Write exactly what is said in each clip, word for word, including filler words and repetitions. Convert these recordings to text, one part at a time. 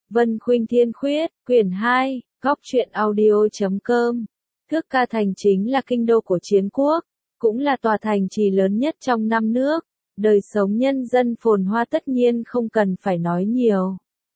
Vân Khuynh Thiên Khuyết, quyển hai, góc truyện audio.com. Thước Ca Thành chính là kinh đô của Chiến quốc, cũng là tòa thành trì lớn nhất trong năm nước, đời sống nhân dân phồn hoa tất nhiên không cần phải nói nhiều.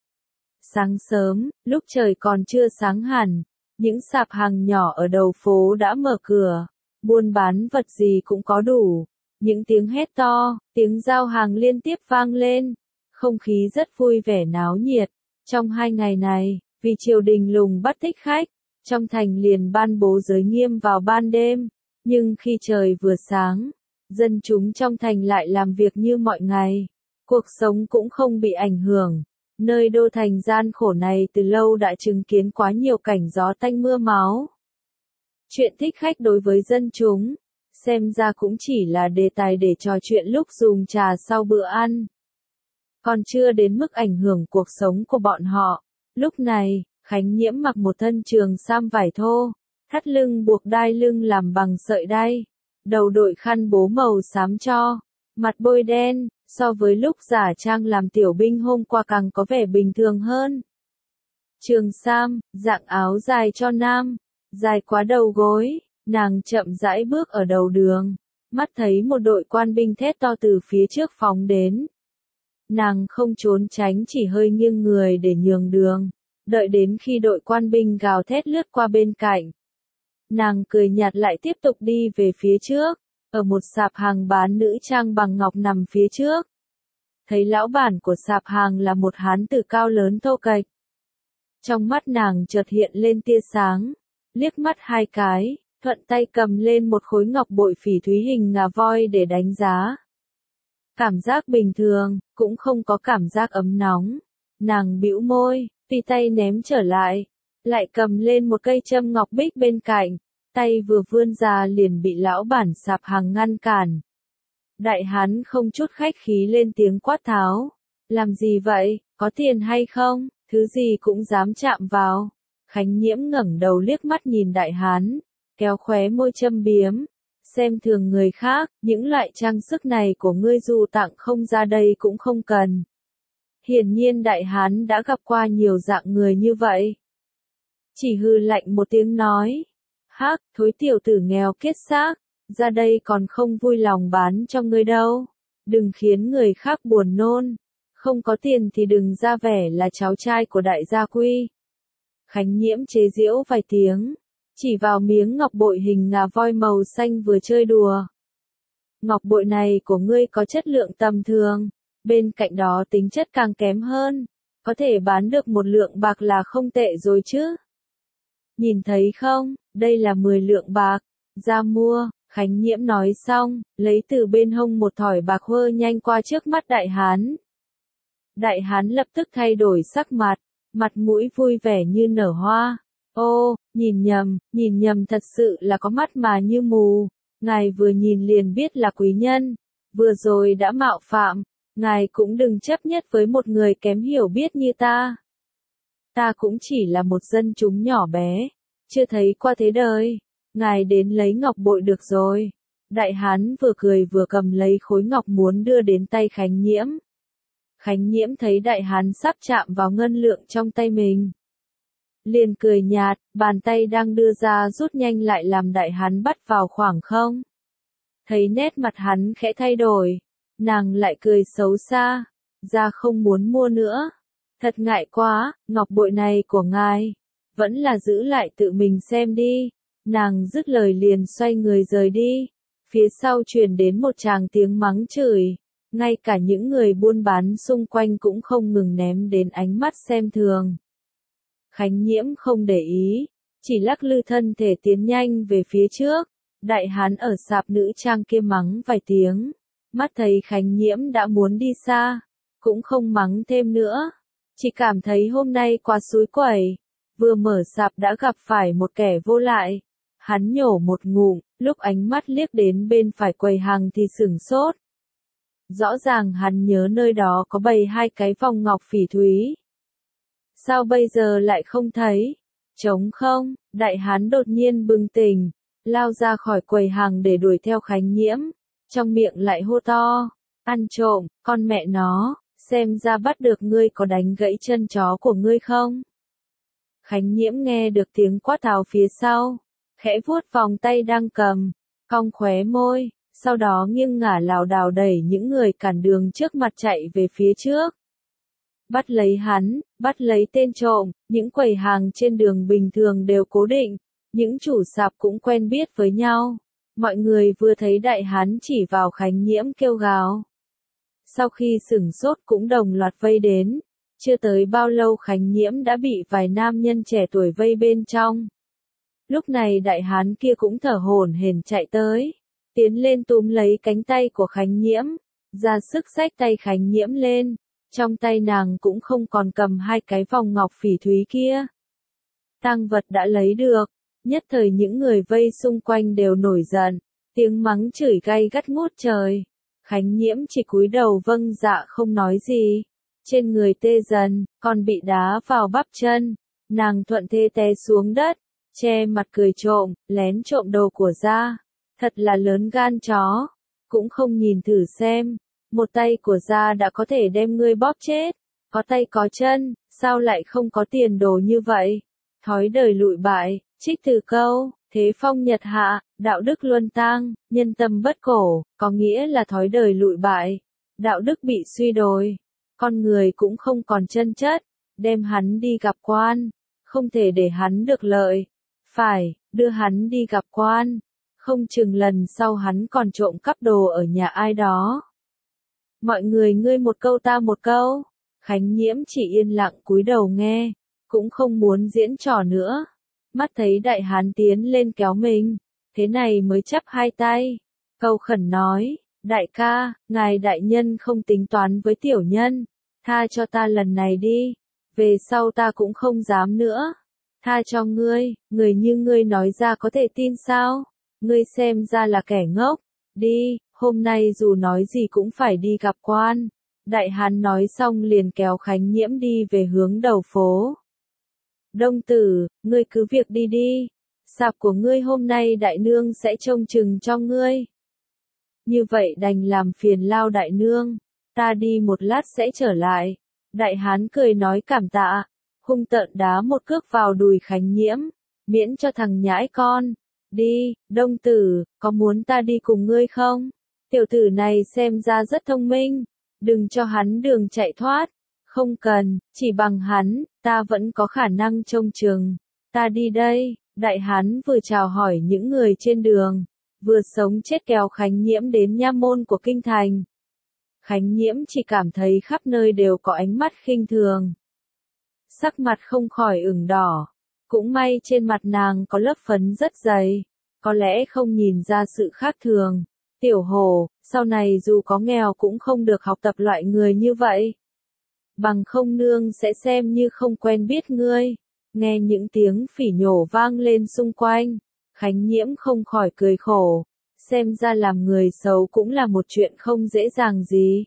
Sáng sớm, lúc trời còn chưa sáng hẳn, những sạp hàng nhỏ ở đầu phố đã mở cửa, buôn bán vật gì cũng có đủ, những tiếng hét to, tiếng giao hàng liên tiếp vang lên, không khí rất vui vẻ náo nhiệt. Trong hai ngày này, vì triều đình lùng bắt thích khách, trong thành liền ban bố giới nghiêm vào ban đêm, nhưng khi trời vừa sáng, dân chúng trong thành lại làm việc như mọi ngày, cuộc sống cũng không bị ảnh hưởng. Nơi đô thành gian khổ này từ lâu đã chứng kiến quá nhiều cảnh gió tanh mưa máu. Chuyện thích khách đối với dân chúng, xem ra cũng chỉ là đề tài để trò chuyện lúc dùng trà sau bữa ăn. Còn chưa đến mức ảnh hưởng cuộc sống của bọn họ. Lúc này, Khánh Nhiễm mặc một thân trường sam vải thô, thắt lưng buộc đai lưng làm bằng sợi đay, đầu đội khăn bố màu xám cho, mặt bôi đen, so với lúc giả trang làm tiểu binh hôm qua càng có vẻ bình thường hơn. Trường sam, dạng áo dài cho nam, dài quá đầu gối, nàng chậm rãi bước ở đầu đường, mắt thấy một đội quan binh thét to từ phía trước phóng đến. Nàng không trốn tránh, chỉ hơi nghiêng người để nhường đường, đợi đến khi đội quan binh gào thét lướt qua bên cạnh. Nàng cười nhạt lại tiếp tục đi về phía trước, ở một sạp hàng bán nữ trang bằng ngọc nằm phía trước. Thấy lão bản của sạp hàng là một hán tử cao lớn thô kệch. Trong mắt nàng chợt hiện lên tia sáng, liếc mắt hai cái, thuận tay cầm lên một khối ngọc bội phỉ thúy hình ngà voi để đánh giá. Cảm giác bình thường, cũng không có cảm giác ấm nóng. Nàng bĩu môi, tùy tay ném trở lại, lại cầm lên một cây châm ngọc bích bên cạnh, tay vừa vươn ra liền bị lão bản sạp hàng ngăn cản. Đại hán không chút khách khí lên tiếng quát tháo, làm gì vậy, có tiền hay không, thứ gì cũng dám chạm vào. Khánh Nhiễm ngẩng đầu liếc mắt nhìn đại hán, kéo khóe môi châm biếm. Xem thường người khác, những loại trang sức này của ngươi dù tặng không ra đây cũng không cần. Hiển nhiên đại hán đã gặp qua nhiều dạng người như vậy. Chỉ hừ lạnh một tiếng nói, hắc, thối tiểu tử nghèo kiết xác, ra đây còn không vui lòng bán cho ngươi đâu. Đừng khiến người khác buồn nôn, không có tiền thì đừng ra vẻ là cháu trai của đại gia Quy. Khánh Nhiễm chế giễu vài tiếng, chỉ vào miếng ngọc bội hình ngà voi màu xanh vừa chơi đùa. Ngọc bội này của ngươi có chất lượng tầm thường, bên cạnh đó tính chất càng kém hơn, có thể bán được một lượng bạc là không tệ rồi chứ. Nhìn thấy không, đây là mười lượng bạc, ra mua. Khánh Nhiễm nói xong, lấy từ bên hông một thỏi bạc hơ nhanh qua trước mắt đại hán. Đại hán lập tức thay đổi sắc mặt, mặt mũi vui vẻ như nở hoa. Ô, nhìn nhầm, nhìn nhầm thật sự là có mắt mà như mù, ngài vừa nhìn liền biết là quý nhân, vừa rồi đã mạo phạm, ngài cũng đừng chấp nhất với một người kém hiểu biết như ta. Ta cũng chỉ là một dân chúng nhỏ bé, chưa thấy qua thế đời, ngài đến lấy ngọc bội được rồi. Đại hán vừa cười vừa cầm lấy khối ngọc muốn đưa đến tay Khánh Nhiễm. Khánh Nhiễm thấy đại hán sắp chạm vào ngân lượng trong tay mình, liền cười nhạt, bàn tay đang đưa ra rút nhanh lại làm đại hán bắt vào khoảng không. Thấy nét mặt hắn khẽ thay đổi, nàng lại cười xấu xa, ra không muốn mua nữa. Thật ngại quá, ngọc bội này của ngài, vẫn là giữ lại tự mình xem đi. Nàng dứt lời liền xoay người rời đi, phía sau truyền đến một tràng tiếng mắng chửi, ngay cả những người buôn bán xung quanh cũng không ngừng ném đến ánh mắt xem thường. Khánh Nhiễm không để ý, chỉ lắc lư thân thể tiến nhanh về phía trước. Đại hán ở sạp nữ trang kia mắng vài tiếng, mắt thấy Khánh Nhiễm đã muốn đi xa, cũng không mắng thêm nữa, chỉ cảm thấy hôm nay quá xúi quẩy, vừa mở sạp đã gặp phải một kẻ vô lại. Hắn nhổ một ngụm, lúc ánh mắt liếc đến bên phải quầy hàng thì sửng sốt. Rõ ràng hắn nhớ nơi đó có bày hai cái vòng ngọc phỉ thúy. Sao bây giờ lại không thấy? Trống không, đại hán đột nhiên bừng tỉnh, lao ra khỏi quầy hàng để đuổi theo Khánh Nhiễm, trong miệng lại hô to, ăn trộm, con mẹ nó, xem ra bắt được ngươi có đánh gãy chân chó của ngươi không? Khánh Nhiễm nghe được tiếng quát tháo phía sau, khẽ vuốt vòng tay đang cầm, cong khóe môi, sau đó nghiêng ngả lảo đảo đẩy những người cản đường trước mặt chạy về phía trước. Bắt lấy hắn, bắt lấy tên trộm, những quầy hàng trên đường bình thường đều cố định, những chủ sạp cũng quen biết với nhau. Mọi người vừa thấy đại hán chỉ vào Khánh Nhiễm kêu gào. Sau khi sửng sốt cũng đồng loạt vây đến, chưa tới bao lâu Khánh Nhiễm đã bị vài nam nhân trẻ tuổi vây bên trong. Lúc này đại hán kia cũng thở hổn hển chạy tới, tiến lên túm lấy cánh tay của Khánh Nhiễm, ra sức xách tay Khánh Nhiễm lên, trong tay nàng cũng không còn cầm hai cái vòng ngọc phỉ thúy kia. Tang vật đã lấy được, nhất thời những người vây xung quanh đều nổi giận, tiếng mắng chửi gay gắt ngút trời. Khánh Nhiễm chỉ cúi đầu vâng dạ không nói gì, trên người tê dần, còn bị đá vào bắp chân, nàng thuận thế té xuống đất, che mặt cười trộm, lén trộm đồ của Gia, thật là lớn gan chó, cũng không nhìn thử xem, một tay của Gia đã có thể đem ngươi bóp chết, có tay có chân, sao lại không có tiền đồ như vậy, thói đời lụi bại, trích từ câu. Thế phong nhật hạ, đạo đức luân tang, nhân tâm bất cổ, có nghĩa là thói đời lụi bại, đạo đức bị suy đồi, con người cũng không còn chân chất, đem hắn đi gặp quan, không thể để hắn được lợi, phải, đưa hắn đi gặp quan, không chừng lần sau hắn còn trộm cắp đồ ở nhà ai đó. Mọi người ngươi một câu ta một câu, Khánh Nhiễm chỉ yên lặng cúi đầu nghe, cũng không muốn diễn trò nữa. Mắt thấy đại hán tiến lên kéo mình, thế này mới chắp hai tay, cầu khẩn nói, đại ca, ngài đại nhân không tính toán với tiểu nhân, tha cho ta lần này đi, về sau ta cũng không dám nữa, tha cho ngươi, người như ngươi nói ra có thể tin sao, ngươi xem ra là kẻ ngốc, đi, hôm nay dù nói gì cũng phải đi gặp quan, đại hán nói xong liền kéo Khánh Nhiễm đi về hướng đầu phố. Đông tử, ngươi cứ việc đi đi, sạp của ngươi hôm nay đại nương sẽ trông chừng cho ngươi. Như vậy đành làm phiền lao đại nương, ta đi một lát sẽ trở lại. Đại hán cười nói cảm tạ, hung tợn đá một cước vào đùi Khánh Nhiễm, miễn cho thằng nhãi con. Đi, đông tử, có muốn ta đi cùng ngươi không? Tiểu tử này xem ra rất thông minh, đừng cho hắn đường chạy thoát. Không cần, chỉ bằng hắn, ta vẫn có khả năng trông chừng. Ta đi đây, đại hán vừa chào hỏi những người trên đường, vừa sống chết kéo Khánh Nhiễm đến nha môn của kinh thành. Khánh Nhiễm chỉ cảm thấy khắp nơi đều có ánh mắt khinh thường. Sắc mặt không khỏi ửng đỏ, cũng may trên mặt nàng có lớp phấn rất dày, có lẽ không nhìn ra sự khác thường. Tiểu Hồ, sau này dù có nghèo cũng không được học tập loại người như vậy. Bằng không nương sẽ xem như không quen biết ngươi. Nghe những tiếng phỉ nhổ vang lên xung quanh, Khánh Nhiễm không khỏi cười khổ, xem ra làm người xấu cũng là một chuyện không dễ dàng gì.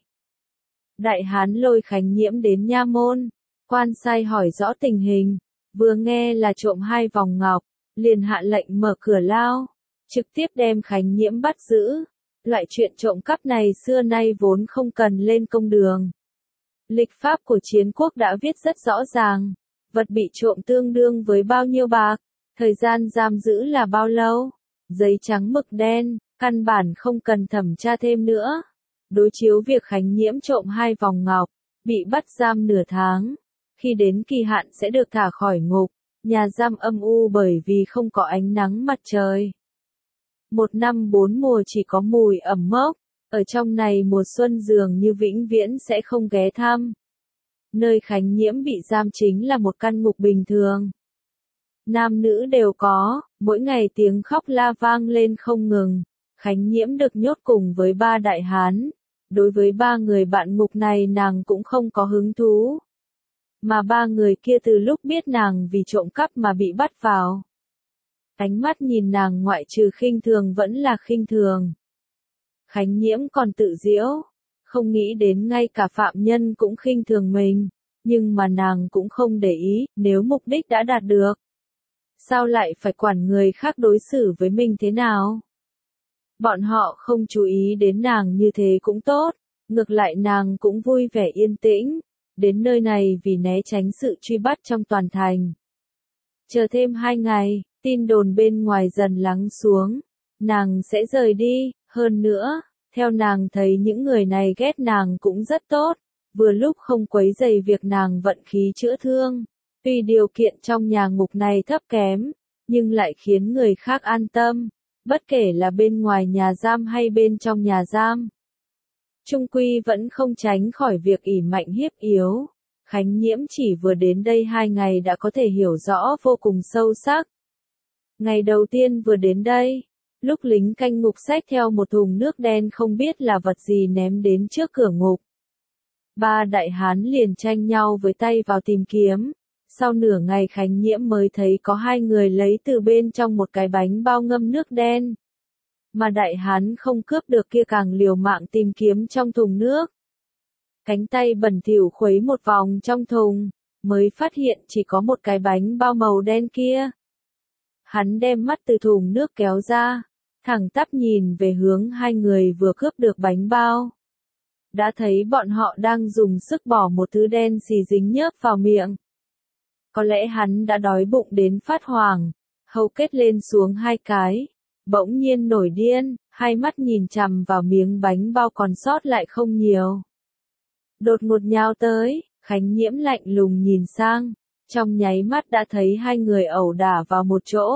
Đại hán lôi Khánh Nhiễm đến nha môn, quan sai hỏi rõ tình hình, vừa nghe là trộm hai vòng ngọc, liền hạ lệnh mở cửa lao, trực tiếp đem Khánh Nhiễm bắt giữ. Loại chuyện trộm cắp này xưa nay vốn không cần lên công đường. Lịch pháp của chiến quốc đã viết rất rõ ràng, vật bị trộm tương đương với bao nhiêu bạc, thời gian giam giữ là bao lâu, giấy trắng mực đen, căn bản không cần thẩm tra thêm nữa. Đối chiếu việc Khánh Nhiễm trộm hai vòng ngọc, bị bắt giam nửa tháng, khi đến kỳ hạn sẽ được thả khỏi ngục, nhà giam âm u bởi vì không có ánh nắng mặt trời. Một năm bốn mùa chỉ có mùi ẩm mốc, ở trong này mùa xuân dường như vĩnh viễn sẽ không ghé thăm. Nơi Khánh Nhiễm bị giam chính là một căn ngục bình thường. Nam nữ đều có, mỗi ngày tiếng khóc la vang lên không ngừng. Khánh Nhiễm được nhốt cùng với ba đại hán. Đối với ba người bạn ngục này nàng cũng không có hứng thú. Mà ba người kia từ lúc biết nàng vì trộm cắp mà bị bắt vào. Ánh mắt nhìn nàng ngoại trừ khinh thường vẫn là khinh thường. Khánh Nhiễm còn tự giễu, không nghĩ đến ngay cả phạm nhân cũng khinh thường mình, nhưng mà nàng cũng không để ý, nếu mục đích đã đạt được. Sao lại phải quản người khác đối xử với mình thế nào? Bọn họ không chú ý đến nàng như thế cũng tốt, Ngược lại nàng cũng vui vẻ yên tĩnh, đến nơi này vì né tránh sự truy bắt trong toàn thành. Chờ thêm hai ngày, tin đồn bên ngoài dần lắng xuống, nàng sẽ rời đi, hơn nữa, theo nàng thấy những người này ghét nàng cũng rất tốt, vừa lúc không quấy rầy việc nàng vận khí chữa thương. Tuy điều kiện trong nhà ngục này thấp kém, nhưng lại khiến người khác an tâm, bất kể là bên ngoài nhà giam hay bên trong nhà giam. Trung quy vẫn không tránh khỏi việc ỷ mạnh hiếp yếu. Khánh Nhiễm chỉ vừa đến đây hai ngày đã có thể hiểu rõ vô cùng sâu sắc. Ngày đầu tiên vừa đến đây, lúc lính canh ngục xách theo một thùng nước đen không biết là vật gì ném đến trước cửa ngục. Ba đại hán liền tranh nhau với tay vào tìm kiếm. Sau nửa ngày Khánh Nhiễm mới thấy có hai người lấy từ bên trong một cái bánh bao ngâm nước đen. Mà đại hán không cướp được kia càng liều mạng tìm kiếm trong thùng nước. Cánh tay bẩn thỉu khuấy một vòng trong thùng, mới phát hiện chỉ có một cái bánh bao màu đen kia. Hắn đem mắt từ thùng nước kéo ra, thẳng tắp nhìn về hướng hai người vừa cướp được bánh bao. Đã thấy bọn họ đang dùng sức bỏ một thứ đen xì dính nhớp vào miệng. Có lẽ hắn đã đói bụng đến phát hoảng, hầu kết lên xuống hai cái, bỗng nhiên nổi điên, hai mắt nhìn chằm vào miếng bánh bao còn sót lại không nhiều. Đột ngột nhào tới, Khánh Nhiễm lạnh lùng nhìn sang, trong nháy mắt đã thấy hai người ẩu đả vào một chỗ.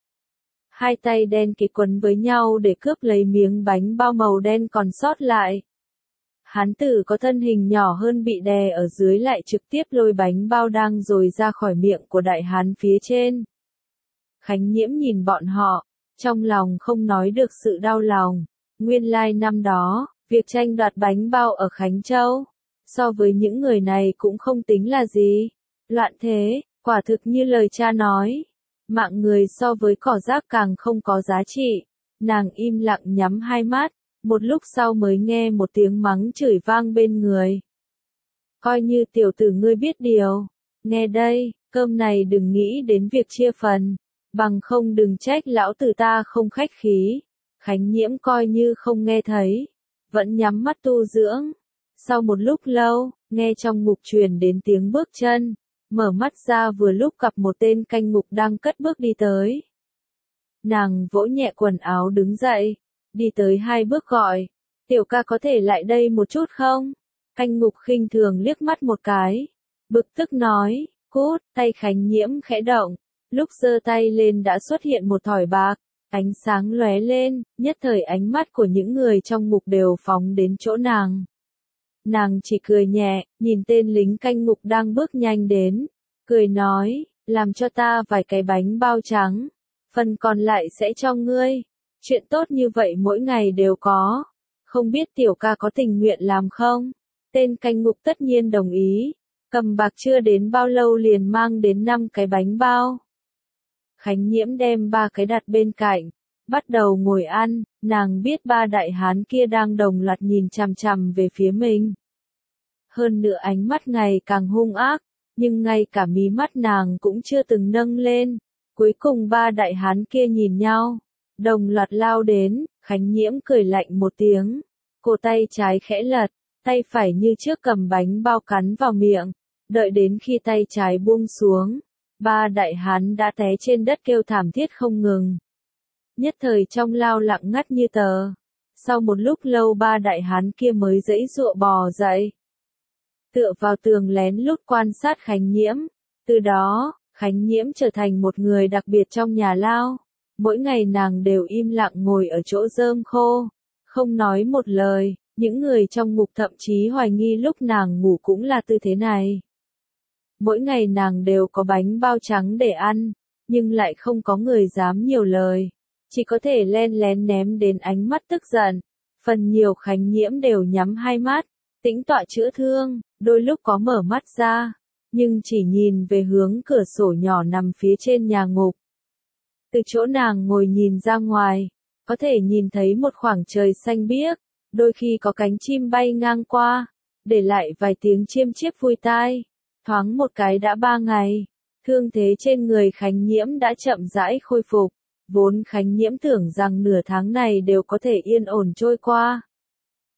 Hai tay đen kịt quấn với nhau để cướp lấy miếng bánh bao màu đen còn sót lại. Hán tử có thân hình nhỏ hơn bị đè ở dưới lại trực tiếp lôi bánh bao đang dồi ra khỏi miệng của đại hán phía trên. Khánh Nhiễm nhìn bọn họ, trong lòng không nói được sự đau lòng. Nguyên lai năm đó, việc tranh đoạt bánh bao ở Khánh Châu, so với những người này cũng không tính là gì. Loạn thế, quả thực như lời cha nói. Mạng người so với cỏ rác càng không có giá trị. Nàng im lặng nhắm hai mắt, một lúc sau mới nghe một tiếng mắng chửi vang bên người. Coi như tiểu tử ngươi biết điều. Nghe đây, cơm này đừng nghĩ đến việc chia phần. Bằng không đừng trách lão tử ta không khách khí. Khánh Nhiễm coi như không nghe thấy. Vẫn nhắm mắt tu dưỡng. Sau một lúc lâu, nghe trong ngục truyền đến tiếng bước chân. Mở mắt ra vừa lúc gặp một tên canh ngục đang cất bước đi tới. Nàng vỗ nhẹ quần áo đứng dậy. Đi tới hai bước gọi. Tiểu ca có thể lại đây một chút không? Canh ngục khinh thường liếc mắt một cái. Bực tức nói, cút, tay Khánh Nhiễm khẽ động. Lúc giơ tay lên đã xuất hiện một thỏi bạc. Ánh sáng lóe lên, nhất thời ánh mắt của những người trong ngục đều phóng đến chỗ nàng. Nàng chỉ cười nhẹ, nhìn tên lính canh ngục đang bước nhanh đến. Cười nói, làm cho ta vài cái bánh bao trắng. Phần còn lại sẽ cho ngươi. Chuyện tốt như vậy mỗi ngày đều có. Không biết tiểu ca có tình nguyện làm không? Tên canh ngục tất nhiên đồng ý. Cầm bạc chưa đến bao lâu liền mang đến năm cái bánh bao. Khánh Nhiễm đem ba cái đặt bên cạnh. Bắt đầu ngồi ăn, nàng biết ba đại hán kia đang đồng loạt nhìn chằm chằm về phía mình. Hơn nữa ánh mắt ngày càng hung ác, nhưng ngay cả mí mắt nàng cũng chưa từng nâng lên. Cuối cùng ba đại hán kia nhìn nhau, đồng loạt lao đến, Khánh Nhiễm cười lạnh một tiếng. Cổ tay trái khẽ lật, tay phải như trước cầm bánh bao cắn vào miệng. Đợi đến khi tay trái buông xuống, ba đại hán đã té trên đất kêu thảm thiết không ngừng. Nhất thời trong lao lặng ngắt như tờ. Sau một lúc lâu ba đại hán kia mới giãy giụa bò dậy. Tựa vào tường lén lút quan sát Khánh Nhiễm. Từ đó, Khánh Nhiễm trở thành một người đặc biệt trong nhà lao. Mỗi ngày nàng đều im lặng ngồi ở chỗ rơm khô. Không nói một lời, những người trong ngục thậm chí hoài nghi lúc nàng ngủ cũng là tư thế này. Mỗi ngày nàng đều có bánh bao trắng để ăn, nhưng lại không có người dám nhiều lời. Chỉ có thể len lén ném đến ánh mắt tức giận. Phần nhiều Khánh Nhiễm đều nhắm hai mắt, tĩnh tọa chữa thương, đôi lúc có mở mắt ra, nhưng chỉ nhìn về hướng cửa sổ nhỏ nằm phía trên nhà ngục. Từ chỗ nàng ngồi nhìn ra ngoài, có thể nhìn thấy một khoảng trời xanh biếc, đôi khi có cánh chim bay ngang qua, để lại vài tiếng chiêm chiếp vui tai. Thoáng một cái đã ba ngày, thương thế trên người Khánh Nhiễm đã chậm rãi khôi phục. Vốn Khánh Nhiễm tưởng rằng nửa tháng này đều có thể yên ổn trôi qua.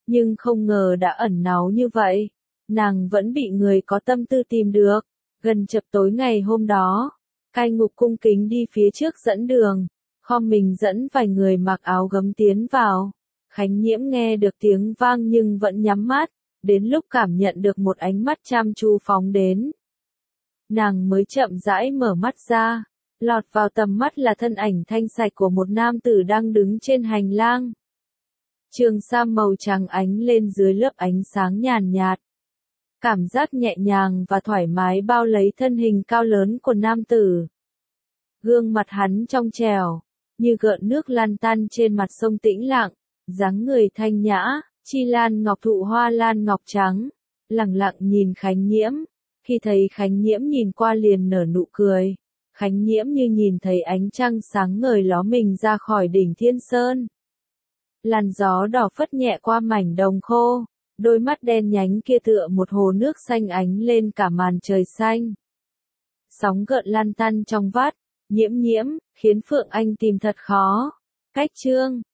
nhưng không ngờ đã ẩn náu như vậy. Nàng vẫn bị người có tâm tư tìm được. Gần chập tối ngày hôm đó, cai ngục cung kính đi phía trước dẫn đường, khom mình dẫn vài người mặc áo gấm tiến vào. Khánh Nhiễm nghe được tiếng vang nhưng vẫn nhắm mắt, đến lúc cảm nhận được một ánh mắt chăm chú phóng đến. Nàng mới chậm rãi mở mắt ra, lọt vào tầm mắt là thân ảnh thanh sạch của một nam tử đang đứng trên hành lang. Trường sam màu trắng ánh lên dưới lớp ánh sáng nhàn nhạt. Cảm giác nhẹ nhàng và thoải mái bao lấy thân hình cao lớn của nam tử. Gương mặt hắn trong trẻo, như gợn nước lan tăn trên mặt sông tĩnh lặng, dáng người thanh nhã, chi lan ngọc thụ hoa lan ngọc trắng, lẳng lặng nhìn Khánh Nhiễm. Khi thấy Khánh Nhiễm nhìn qua liền nở nụ cười, Khánh Nhiễm như nhìn thấy ánh trăng sáng ngời ló mình ra khỏi đỉnh Thiên Sơn. Làn gió đỏ phất nhẹ qua mảnh đồng khô, đôi mắt đen nhánh kia tựa một hồ nước xanh ánh lên cả màn trời xanh. Sóng gợn lan tăn trong vắt, Nhiễm Nhiễm, khiến Phượng Anh tìm thật khó. Cách chương